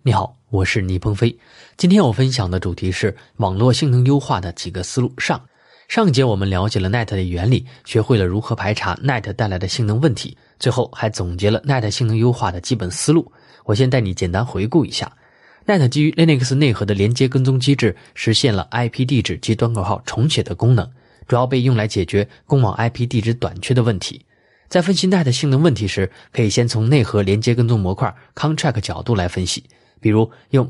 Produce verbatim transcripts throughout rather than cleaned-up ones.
你好，我是倪鹏飞。今天我分享的主题是网络性能优化的几个思路上。上一节我们了解了 N E T 的原理，学会了如何排查 N E T 带来的性能问题，最后还总结了 N E T 性能优化的基本思路。我先带你简单回顾一下。N E T 基于 Linux 内核的连接跟踪机制实现了 I P 地址及端口号重写的功能，主要被用来解决公网 I P 地址短缺的问题。在分析 N E T 性能问题时，可以先从内核连接跟踪模块 Contract 角度来分析，比如用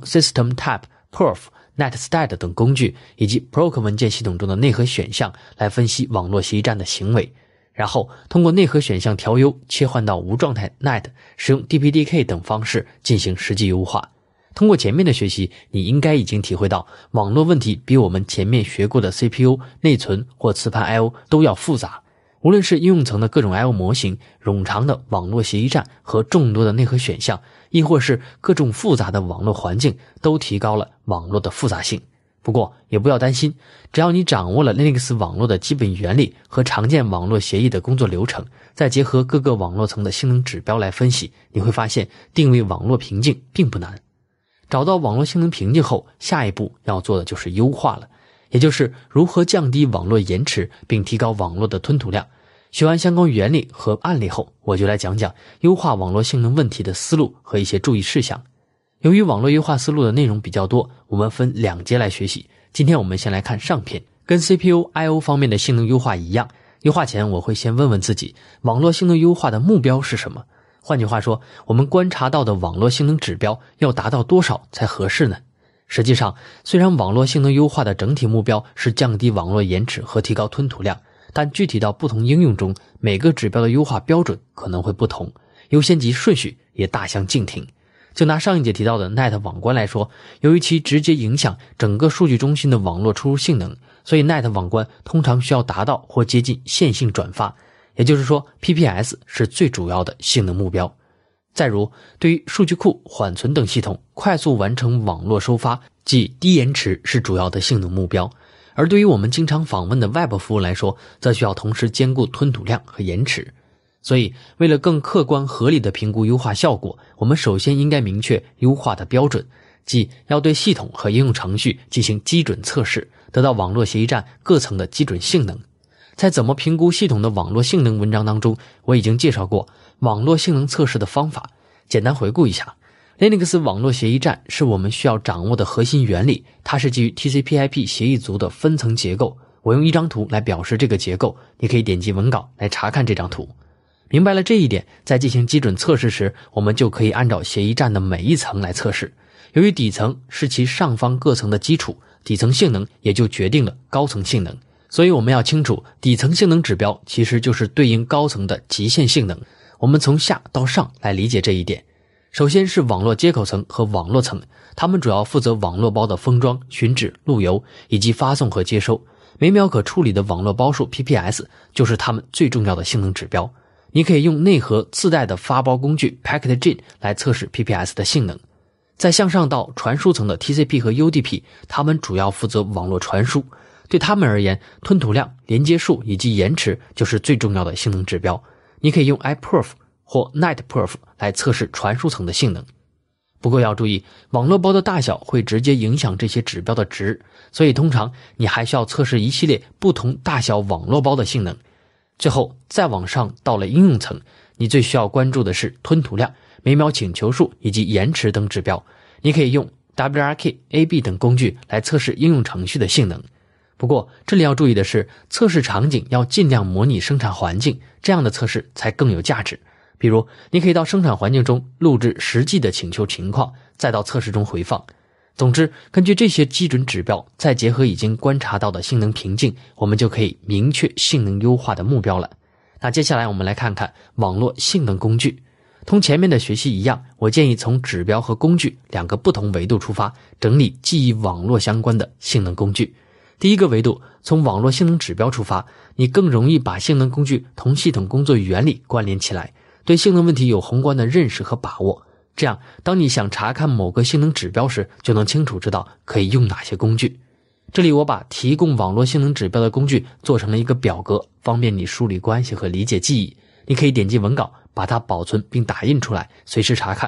System-Tab、Perf、NetStat 等工具以及 Proc 文件系统中的内核选项来分析网络协议站的行为，然后通过内核选项调优切换到无状态 N E T， 使用 D P D K 等方式进行实际优化。通过前面的学习，你应该已经体会到网络问题比我们前面学过的 C P U、内存或磁盘 I O 都要复杂。无论是应用层的各种 I O 模型、冗长的网络协议站和众多的内核选项，亦或是各种复杂的网络环境，都提高了网络的复杂性。不过也不要担心，只要你掌握了 Linux 网络的基本原理和常见网络协议的工作流程，再结合各个网络层的性能指标来分析，你会发现定位网络瓶颈并不难。找到网络性能瓶颈后，下一步要做的就是优化了，也就是如何降低网络延迟并提高网络的吞吐量。学完相关原理和案例后，我就来讲讲优化网络性能问题的思路和一些注意事项。由于网络优化思路的内容比较多，我们分两节来学习。今天我们先来看上篇，跟 C P U、I O 方面的性能优化一样，优化前我会先问问自己，网络性能优化的目标是什么？换句话说，我们观察到的网络性能指标要达到多少才合适呢？实际上，虽然网络性能优化的整体目标是降低网络延迟和提高吞吐量，但具体到不同应用中，每个指标的优化标准可能会不同，优先级顺序也大相径庭。就拿上一节提到的 N E T 网关来说，由于其直接影响整个数据中心的网络出入性能，所以 N E T 网关通常需要达到或接近线性转发，也就是说 P P S 是最主要的性能目标。再如，对于数据库、缓存等系统，快速完成网络收发，即低延迟是主要的性能目标。而对于我们经常访问的 Web 服务来说，则需要同时兼顾吞吐量和延迟。所以为了更客观合理的评估优化效果，我们首先应该明确优化的标准，即要对系统和应用程序进行基准测试，得到网络协议站各层的基准性能。在怎么评估系统的网络性能文章当中，我已经介绍过网络性能测试的方法。简单回顾一下， Linux 网络协议站是我们需要掌握的核心原理，它是基于 T C P I P 协议组的分层结构。我用一张图来表示这个结构，你可以点击文稿来查看这张图。明白了这一点，在进行基准测试时，我们就可以按照协议站的每一层来测试。由于底层是其上方各层的基础，底层性能也就决定了高层性能。所以我们要清楚，底层性能指标其实就是对应高层的极限性能。我们从下到上来理解这一点。首先是网络接口层和网络层，它们主要负责网络包的封装、寻址、路由以及发送和接收。每秒可处理的网络包数 P P S 就是它们最重要的性能指标。你可以用内核自带的发包工具 Packetgin 来测试 P P S 的性能。再向上到传输层的 T C P 和 U D P， 它们主要负责网络传输。对它们而言，吞吐量、连接数以及延迟就是最重要的性能指标。你可以用 iPerf 或 NetPerf 来测试传输层的性能。不过要注意，网络包的大小会直接影响这些指标的值，所以通常你还需要测试一系列不同大小网络包的性能。最后再往上到了应用层，你最需要关注的是吞吐量、每秒请求数以及延迟等指标。你可以用 W R K、A B 等工具来测试应用程序的性能。不过这里要注意的是，测试场景要尽量模拟生产环境，这样的测试才更有价值。比如你可以到生产环境中录制实际的请求情况，再到测试中回放。总之，根据这些基准指标，再结合已经观察到的性能瓶颈，我们就可以明确性能优化的目标了。那接下来我们来看看网络性能工具。同前面的学习一样，我建议从指标和工具两个不同维度出发，整理记忆网络相关的性能工具。第一个维度，从网络性能指标出发，你更容易把性能工具同系统工作原理关联起来，对性能问题有宏观的认识和把握。这样，当你想查看某个性能指标时，就能清楚知道可以用哪些工具。这里我把提供网络性能指标的工具做成了一个表格，方便你梳理关系和理解记忆。你可以点击文稿，把它保存并打印出来，随时查看。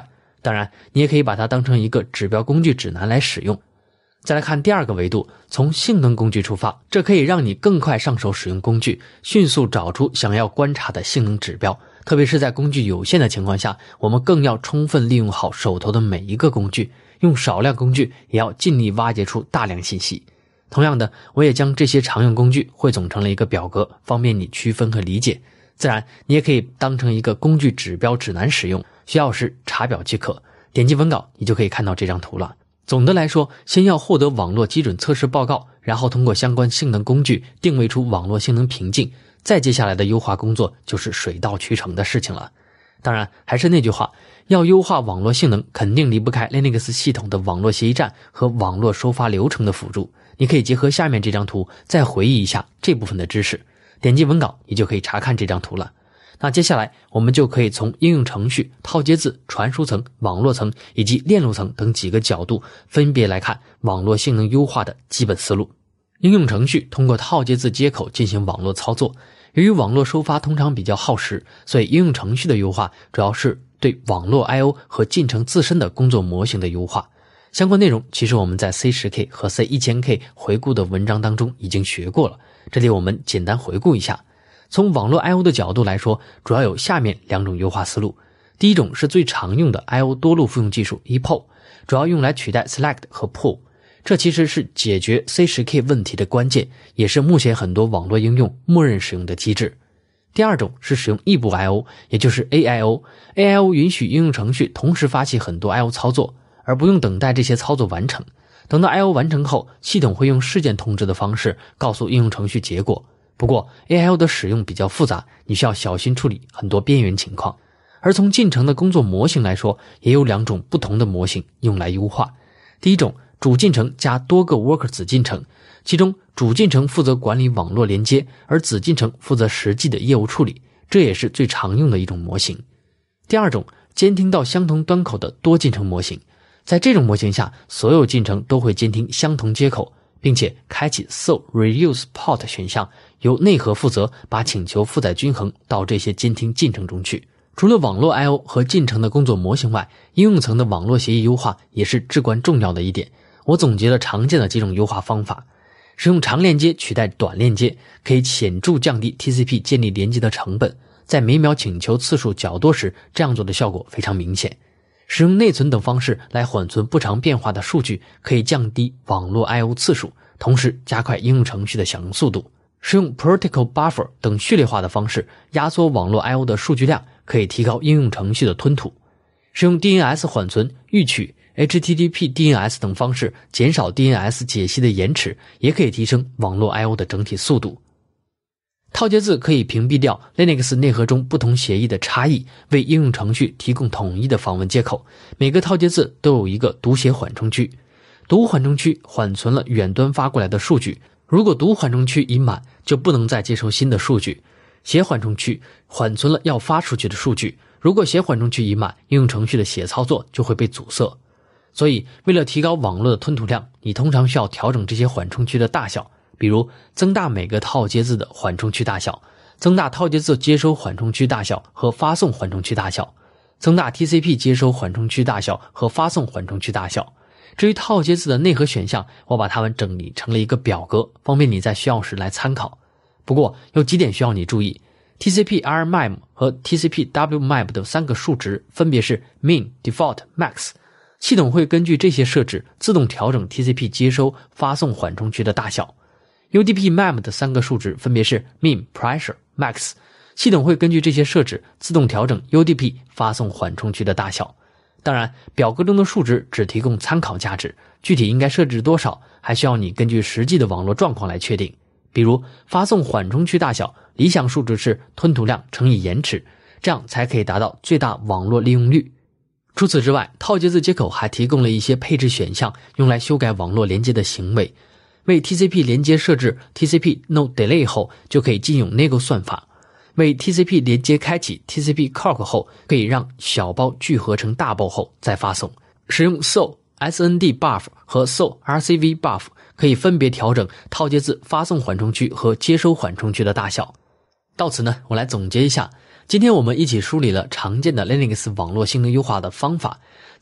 当然，你也可以把它当成一个指标工具指南来使用。再来看第二个维度，从性能工具出发，这可以让你更快上手使用工具，迅速找出想要观察的性能指标。特别是在工具有限的情况下，我们更要充分利用好手头的每一个工具，用少量工具也要尽力挖掘出大量信息。同样的，我也将这些常用工具汇总成了一个表格，方便你区分和理解。自然，你也可以当成一个工具指标指南使用，需要时查表即可。点击文稿，你就可以看到这张图了。总的来说，先要获得网络基准测试报告，然后通过相关性能工具定位出网络性能瓶颈，再接下来的优化工作就是水到渠成的事情了。当然，还是那句话，要优化网络性能，肯定离不开 Linux 系统的网络协议站和网络收发流程的辅助。你可以结合下面这张图，再回忆一下这部分的知识。点击文稿，你就可以查看这张图了。那接下来我们就可以从应用程序、套接字、传输层、网络层以及链路层等几个角度分别来看网络性能优化的基本思路。应用程序通过套接字接口进行网络操作，由于网络收发通常比较耗时，所以应用程序的优化主要是对网络 I O 和进程自身的工作模型的优化。相关内容其实我们在 C 十 K 和 C 一千 K 回顾的文章当中已经学过了，这里我们简单回顾一下。从网络 I O 的角度来说，主要有下面两种优化思路。第一种是最常用的 I O 多路复用技术 E P O L， 主要用来取代 Select 和 Pull， 这其实是解决 C 十 K 问题的关键，也是目前很多网络应用默认使用的机制。第二种是使用异步 I O， 也就是 A I O。A I O 允许应用程序同时发起很多 I O 操作，而不用等待这些操作完成。等到 I O 完成后，系统会用事件通知的方式告诉应用程序结果。不过 A I O 的使用比较复杂，你需要小心处理很多边缘情况。而从进程的工作模型来说，也有两种不同的模型用来优化。第一种，主进程加多个 worker 子进程，其中主进程负责管理网络连接，而子进程负责实际的业务处理，这也是最常用的一种模型。第二种，监听到相同端口的多进程模型，在这种模型下，所有进程都会监听相同接口，并且开启 S O Reuse Port 选项，由内核负责把请求负载均衡到这些监听进程中去。除了网络 I O 和进程的工作模型外，应用层的网络协议优化也是至关重要的一点。我总结了常见的几种优化方法。使用长链接取代短链接，可以显著降低 T C P 建立连接的成本，在每秒请求次数较多时，这样做的效果非常明显。使用内存等方式来缓存不常变化的数据，可以降低网络 I O 次数，同时加快应用程序的响应速度。使用 Protocol Buffer 等序列化的方式压缩网络 I O 的数据量，可以提高应用程序的吞吐。使用 D N S 缓存、预取、H T T P D N S 等方式减少 D N S 解析的延迟，也可以提升网络 I O 的整体速度。套接字可以屏蔽掉 Linux 内核中不同协议的差异，为应用程序提供统一的访问接口。每个套接字都有一个读写缓冲区，读缓冲区缓存了远端发过来的数据，如果读缓冲区已满，就不能再接收新的数据。写缓冲区缓存了要发出去的数据，如果写缓冲区已满，应用程序的写操作就会被阻塞。所以为了提高网络的吞吐量，你通常需要调整这些缓冲区的大小，比如增大每个套接字的缓冲区大小，增大套接字接收缓冲区大小和发送缓冲区大小，增大 T C P 接收缓冲区大小和发送缓冲区大小。至于套接字的内核选项，我把它们整理成了一个表格，方便你在需要时来参考。不过有几点需要你注意， T C P R M A M 和 T C P W M A P 的三个数值分别是 Min、Default、Max， 系统会根据这些设置自动调整 T C P 接收发送缓冲区的大小。 U D P M A M 的三个数值分别是 Min、Pressure、Max， 系统会根据这些设置自动调整 U D P 发送缓冲区的大小。当然，表格中的数值只提供参考价值，具体应该设置多少，还需要你根据实际的网络状况来确定。比如发送缓冲区大小，理想数值是吞吐量乘以延迟，这样才可以达到最大网络利用率。除此之外，套接字接口还提供了一些配置选项，用来修改网络连接的行为。为 T C P 连接设置 T C P No Delay 后，就可以禁用 Nego 算法。为 T C P 连接开启 T C P Cork 后，可以让小包聚合成大包后再发送。使用 S O S N D Buff 和 S O R C V Buff 可以分别调整套接字发送缓冲区和接收缓冲区的大小。到此呢，我来总结一下，今天我们一起梳理了常见的 Linux 网络性能优化的方法。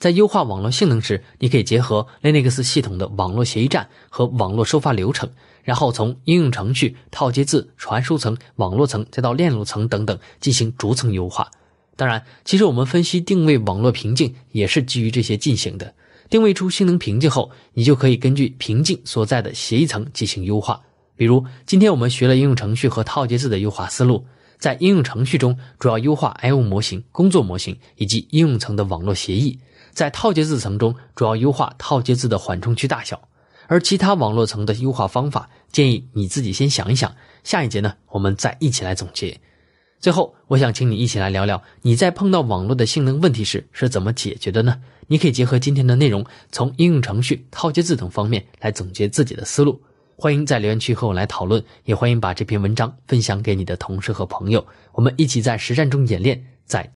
在优化网络性能时，你可以结合 Linux 系统的网络协议站和网络收发流程，然后从应用程序、套接字、传输层、网络层再到链路层等等进行逐层优化。当然，其实我们分析定位网络瓶颈也是基于这些进行的。定位出性能瓶颈后，你就可以根据瓶颈所在的协议层进行优化。比如今天我们学了应用程序和套接字的优化思路，在应用程序中主要优化 I O 模型、工作模型以及应用层的网络协议，在套接字层中主要优化套接字的缓冲区大小，而其他网络层的优化方法建议你自己先想一想，下一节呢我们再一起来总结。最后我想请你一起来聊聊你在碰到网络的性能问题时是怎么解决的呢？你可以结合今天的内容，从应用程序、套接字等方面来总结自己的思路。欢迎在留言区和我来讨论，也欢迎把这篇文章分享给你的同事和朋友，我们一起在实战中演练，在